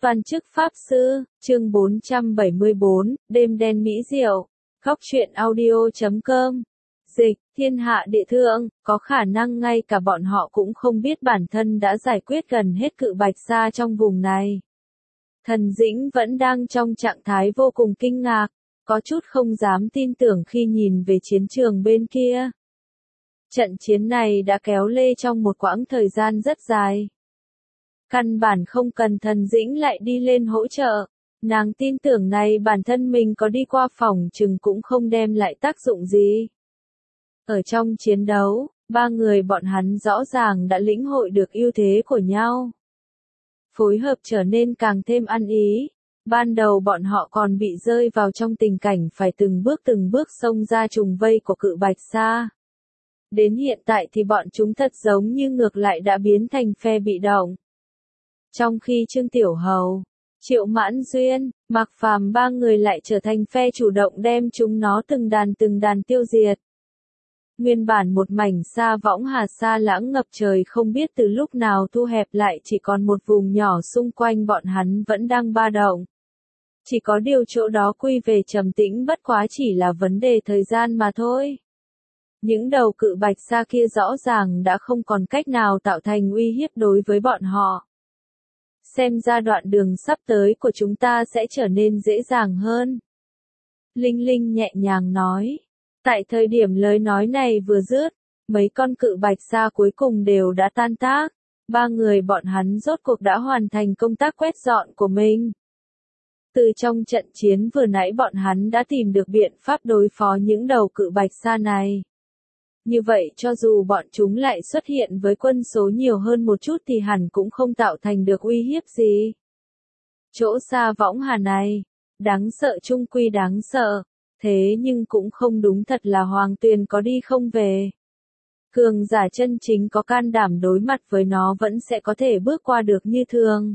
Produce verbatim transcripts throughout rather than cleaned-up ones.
Toàn chức Pháp Sư, chương bốn trăm bảy mươi bốn, đêm đen mỹ diệu, góc truyện audio chấm com. Dịch, thiên hạ địa thượng, có khả năng ngay cả bọn họ cũng không biết bản thân đã giải quyết gần hết cự bạch sa trong vùng này. Thần Dĩnh vẫn đang trong trạng thái vô cùng kinh ngạc, có chút không dám tin tưởng khi nhìn về chiến trường bên kia. Trận chiến này đã kéo lê trong một quãng thời gian rất dài. Căn bản không cần Thần Dĩnh lại đi lên hỗ trợ. Nàng tin tưởng này bản thân mình có đi qua phòng chừng cũng không đem lại tác dụng gì. Ở trong chiến đấu, ba người bọn hắn rõ ràng đã lĩnh hội được ưu thế của nhau. Phối hợp trở nên càng thêm ăn ý. Ban đầu bọn họ còn bị rơi vào trong tình cảnh phải từng bước từng bước xông ra trùng vây của cự bạch sa. Đến hiện tại thì bọn chúng thật giống như ngược lại đã biến thành phe bị động. Trong khi Trương Tiểu Hầu, Triệu Mãn Duyên, Mạc Phàm ba người lại trở thành phe chủ động đem chúng nó từng đàn từng đàn tiêu diệt. Nguyên bản một mảnh sa võng hà sa lãng ngập trời không biết từ lúc nào thu hẹp lại chỉ còn một vùng nhỏ xung quanh bọn hắn vẫn đang ba động. Chỉ có điều chỗ đó quy về trầm tĩnh bất quá chỉ là vấn đề thời gian mà thôi. Những đầu cự bạch sa kia rõ ràng đã không còn cách nào tạo thành uy hiếp đối với bọn họ. Xem ra đoạn đường sắp tới của chúng ta sẽ trở nên dễ dàng hơn. Linh Linh nhẹ nhàng nói. Tại thời điểm lời nói này vừa dứt, mấy con cự bạch sa cuối cùng đều đã tan tác. Ba người bọn hắn rốt cuộc đã hoàn thành công tác quét dọn của mình. Từ trong trận chiến vừa nãy bọn hắn đã tìm được biện pháp đối phó những đầu cự bạch sa này. Như vậy cho dù bọn chúng lại xuất hiện với quân số nhiều hơn một chút thì hẳn cũng không tạo thành được uy hiếp gì. Chỗ sa võng hà này, đáng sợ chung quy đáng sợ, thế nhưng cũng không đúng thật là Hoàng Tuyền có đi không về. Cường giả chân chính có can đảm đối mặt với nó vẫn sẽ có thể bước qua được như thường.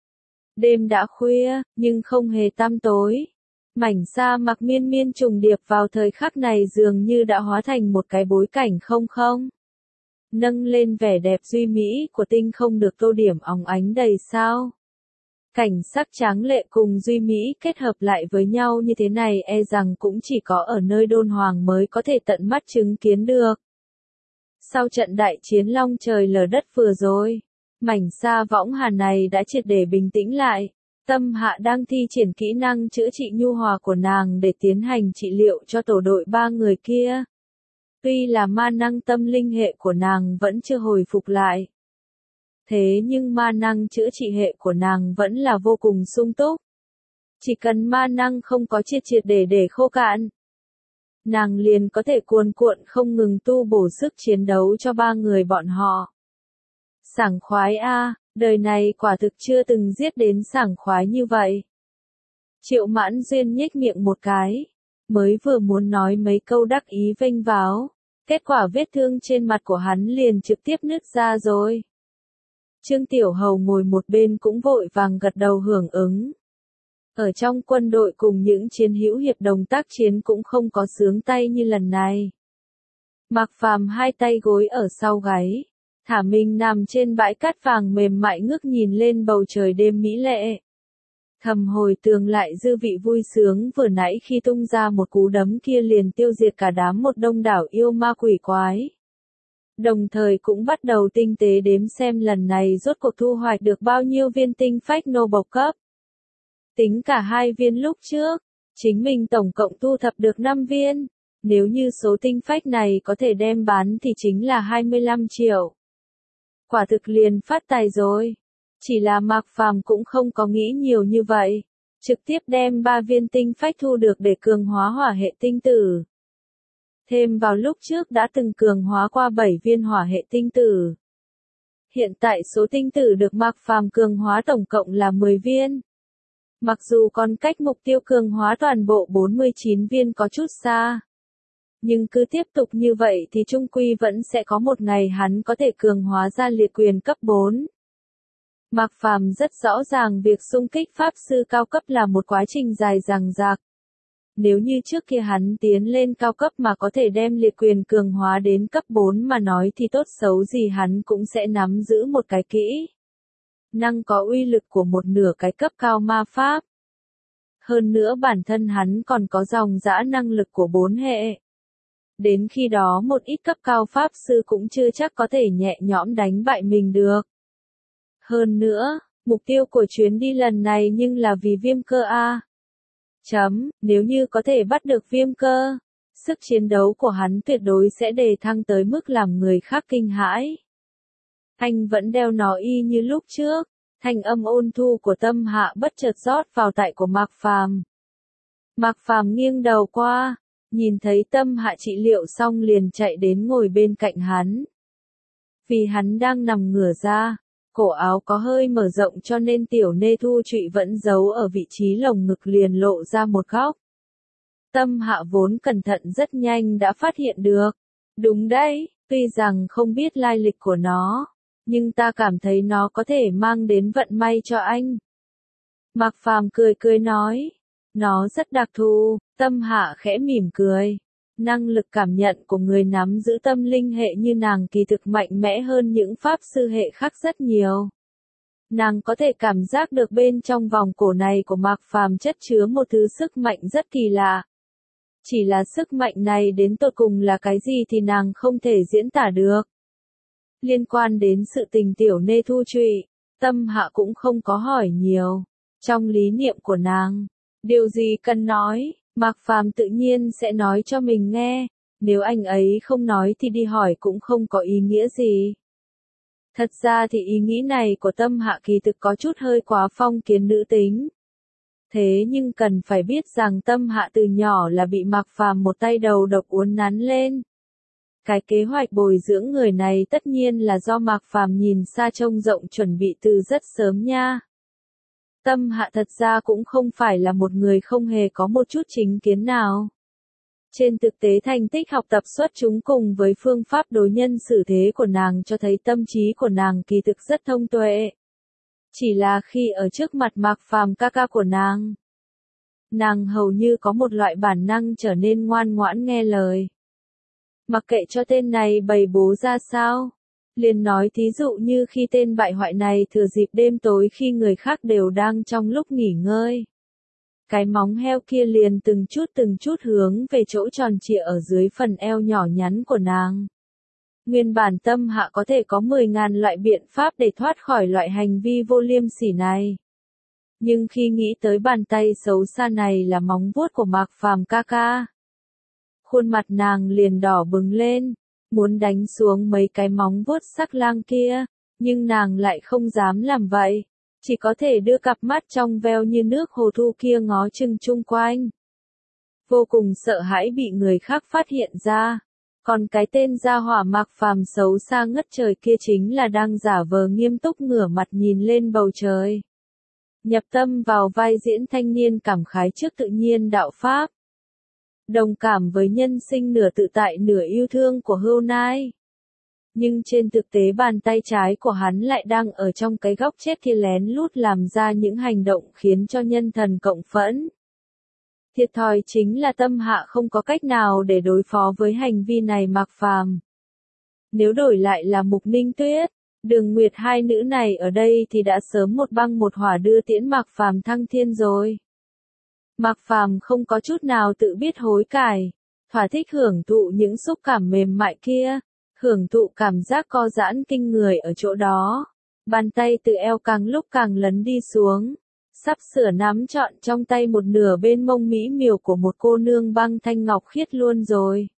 Đêm đã khuya, nhưng không hề tăm tối. Mảnh sa mạc miên miên trùng điệp vào thời khắc này dường như đã hóa thành một cái bối cảnh không không. Nâng lên vẻ đẹp duy mỹ của tinh không được tô điểm óng ánh đầy sao. Cảnh sắc tráng lệ cùng duy mỹ kết hợp lại với nhau như thế này e rằng cũng chỉ có ở nơi Đôn Hoàng mới có thể tận mắt chứng kiến được. Sau trận đại chiến long trời lở đất vừa rồi, mảnh sa võng hà này đã triệt để bình tĩnh lại. Tâm Hạ đang thi triển kỹ năng chữa trị nhu hòa của nàng để tiến hành trị liệu cho tổ đội ba người kia. Tuy là ma năng tâm linh hệ của nàng vẫn chưa hồi phục lại. Thế nhưng ma năng chữa trị hệ của nàng vẫn là vô cùng sung túc. Chỉ cần ma năng không có triệt triệt để để khô cạn, nàng liền có thể cuồn cuộn không ngừng tu bổ sức chiến đấu cho ba người bọn họ. Sảng khoái a, đời này quả thực chưa từng giết đến sảng khoái như vậy. Triệu Mãn Duyên nhếch miệng một cái, mới vừa muốn nói mấy câu đắc ý vênh váo, kết quả vết thương trên mặt của hắn liền trực tiếp nứt ra rồi. Trương Tiểu Hầu ngồi một bên cũng vội vàng gật đầu hưởng ứng. Ở trong quân đội cùng những chiến hữu hiệp đồng tác chiến cũng không có sướng tay như lần này. Mạc Phàm hai tay gối ở sau gáy, thả mình nằm trên bãi cát vàng mềm mại ngước nhìn lên bầu trời đêm mỹ lệ. Thầm hồi tưởng lại dư vị vui sướng vừa nãy khi tung ra một cú đấm kia liền tiêu diệt cả đám một đông đảo yêu ma quỷ quái. Đồng thời cũng bắt đầu tinh tế đếm xem lần này rốt cuộc thu hoạch được bao nhiêu viên tinh phách nô bộc cấp. Tính cả hai viên lúc trước, chính mình tổng cộng thu thập được năm viên. Nếu như số tinh phách này có thể đem bán thì chính là hai mươi lăm triệu. Quả thực liền phát tài rồi. Chỉ là Mạc Phàm cũng không có nghĩ nhiều như vậy. Trực tiếp đem ba viên tinh phách thu được để cường hóa hỏa hệ tinh tử. Thêm vào lúc trước đã từng cường hóa qua bảy viên hỏa hệ tinh tử. Hiện tại số tinh tử được Mạc Phàm cường hóa tổng cộng là mười viên. Mặc dù còn cách mục tiêu cường hóa toàn bộ bốn mươi chín viên có chút xa. Nhưng cứ tiếp tục như vậy thì trung quy vẫn sẽ có một ngày hắn có thể cường hóa ra liệt quyền cấp bốn. Mạc Phàm rất rõ ràng việc xung kích pháp sư cao cấp là một quá trình dài dằng dặc. Nếu như trước kia hắn tiến lên cao cấp mà có thể đem liệt quyền cường hóa đến cấp bốn mà nói thì tốt xấu gì hắn cũng sẽ nắm giữ một cái kỹ năng có uy lực của một nửa cái cấp cao ma pháp. Hơn nữa bản thân hắn còn có dòng dã năng lực của bốn hệ. Đến khi đó một ít cấp cao pháp sư cũng chưa chắc có thể nhẹ nhõm đánh bại mình được. Hơn nữa, mục tiêu của chuyến đi lần này nhưng là vì viêm cơ A. Chấm, nếu như có thể bắt được viêm cơ, sức chiến đấu của hắn tuyệt đối sẽ đề thăng tới mức làm người khác kinh hãi. Anh vẫn đeo nó y như lúc trước, thanh âm ôn thu của Tâm Hạ bất chợt rót vào tai của Mạc Phàm. Mạc Phàm nghiêng đầu qua, nhìn thấy Tâm Hạ trị liệu xong liền chạy đến ngồi bên cạnh hắn. Vì hắn đang nằm ngửa ra, cổ áo có hơi mở rộng cho nên tiểu nê thu trụy vẫn giấu ở vị trí lồng ngực liền lộ ra một góc. Tâm Hạ vốn cẩn thận rất nhanh đã phát hiện được. Đúng đấy, tuy rằng không biết lai lịch của nó, nhưng ta cảm thấy nó có thể mang đến vận may cho anh. Mạc Phàm cười cười nói, nó rất đặc thù. Tâm Hạ khẽ mỉm cười. Năng lực cảm nhận của người nắm giữ tâm linh hệ như nàng kỳ thực mạnh mẽ hơn những pháp sư hệ khác rất nhiều. Nàng có thể cảm giác được bên trong vòng cổ này của Mạc Phàm chất chứa một thứ sức mạnh rất kỳ lạ. Chỉ là sức mạnh này đến tột cùng là cái gì thì nàng không thể diễn tả được. Liên quan đến sự tình tiểu nê thu trụy, Tâm Hạ cũng không có hỏi nhiều. Trong lý niệm của nàng, điều gì cần nói, Mạc Phàm tự nhiên sẽ nói cho mình nghe, nếu anh ấy không nói thì đi hỏi cũng không có ý nghĩa gì. Thật ra thì ý nghĩ này của Tâm Hạ kỳ thực có chút hơi quá phong kiến nữ tính. Thế nhưng cần phải biết rằng Tâm Hạ từ nhỏ là bị Mạc Phàm một tay đầu độc uốn nắn lên. Cái kế hoạch bồi dưỡng người này tất nhiên là do Mạc Phàm nhìn xa trông rộng chuẩn bị từ rất sớm nha. Tâm Hạ thật ra cũng không phải là một người không hề có một chút chính kiến nào. Trên thực tế thành tích học tập xuất chúng cùng với phương pháp đối nhân xử thế của nàng cho thấy tâm trí của nàng kỳ thực rất thông tuệ. Chỉ là khi ở trước mặt Mạc Phàm ca ca của nàng, nàng hầu như có một loại bản năng trở nên ngoan ngoãn nghe lời. Mặc kệ cho tên này bày bố ra sao, liền nói thí dụ như khi tên bại hoại này thừa dịp đêm tối khi người khác đều đang trong lúc nghỉ ngơi. Cái móng heo kia liền từng chút từng chút hướng về chỗ tròn trịa ở dưới phần eo nhỏ nhắn của nàng. Nguyên bản Tâm Hạ có thể có mười ngàn loại biện pháp để thoát khỏi loại hành vi vô liêm sỉ này. Nhưng khi nghĩ tới bàn tay xấu xa này là móng vuốt của Mạc Phàm ca ca, khuôn mặt nàng liền đỏ bừng lên, muốn đánh xuống mấy cái móng vuốt sắc lang kia, nhưng nàng lại không dám làm vậy, chỉ có thể đưa cặp mắt trong veo như nước hồ thu kia ngó chừng chung quanh. Vô cùng sợ hãi bị người khác phát hiện ra, còn cái tên gia hỏa Mạc Phàm xấu xa ngất trời kia chính là đang giả vờ nghiêm túc ngửa mặt nhìn lên bầu trời. Nhập tâm vào vai diễn thanh niên cảm khái trước tự nhiên đạo Pháp. Đồng cảm với nhân sinh nửa tự tại nửa yêu thương của Hưu Nai. Nhưng trên thực tế bàn tay trái của hắn lại đang ở trong cái góc chết kia lén lút làm ra những hành động khiến cho nhân thần cộng phẫn. Thiệt thòi chính là Tâm Hạ không có cách nào để đối phó với hành vi này Mạc Phàm. Nếu đổi lại là Mục Ninh Tuyết, Đường Nguyệt hai nữ này ở đây thì đã sớm một băng một hỏa đưa tiễn Mạc Phàm thăng thiên rồi. Mạc Phàm không có chút nào tự biết hối cải, thỏa thích hưởng thụ những xúc cảm mềm mại kia, hưởng thụ cảm giác co giãn kinh người ở chỗ đó. Bàn tay từ eo càng lúc càng lấn đi xuống, sắp sửa nắm trọn trong tay một nửa bên mông mỹ miều của một cô nương băng thanh ngọc khiết luôn rồi.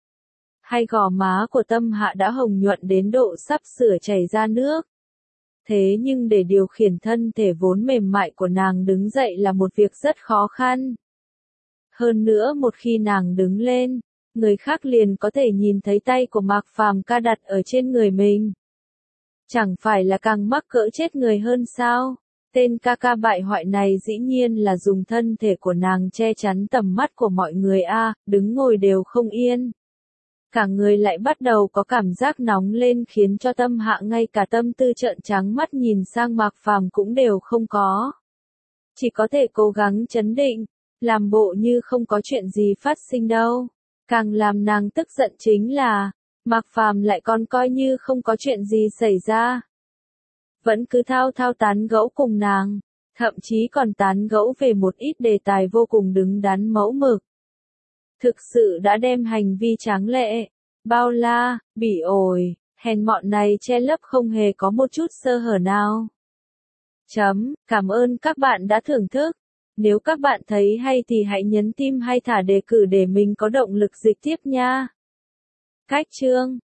Hai gò má của Tâm Hạ đã hồng nhuận đến độ sắp sửa chảy ra nước. Thế nhưng để điều khiển thân thể vốn mềm mại của nàng đứng dậy là một việc rất khó khăn. Hơn nữa một khi nàng đứng lên, người khác liền có thể nhìn thấy tay của Mạc Phàm ca đặt ở trên người mình. Chẳng phải là càng mắc cỡ chết người hơn sao? Tên ca ca bại hoại này dĩ nhiên là dùng thân thể của nàng che chắn tầm mắt của mọi người a, đứng ngồi đều không yên. Cả người lại bắt đầu có cảm giác nóng lên khiến cho Tâm Hạ ngay cả tâm tư trợn trắng mắt nhìn sang Mạc Phàm cũng đều không có. Chỉ có thể cố gắng trấn định, làm bộ như không có chuyện gì phát sinh đâu. Càng làm nàng tức giận chính là, Mạc Phàm lại còn coi như không có chuyện gì xảy ra. vẫn cứ thao thao tán gẫu cùng nàng, thậm chí còn tán gẫu về một ít đề tài vô cùng đứng đắn mẫu mực. Thực sự đã đem hành vi tráng lệ, bao la, bỉ ổi, hèn mọn này che lấp không hề có một chút sơ hở nào. Chấm, cảm ơn các bạn đã thưởng thức. Nếu các bạn thấy hay thì hãy nhấn tim hay thả đề cử để mình có động lực dịch tiếp nha. Cách chương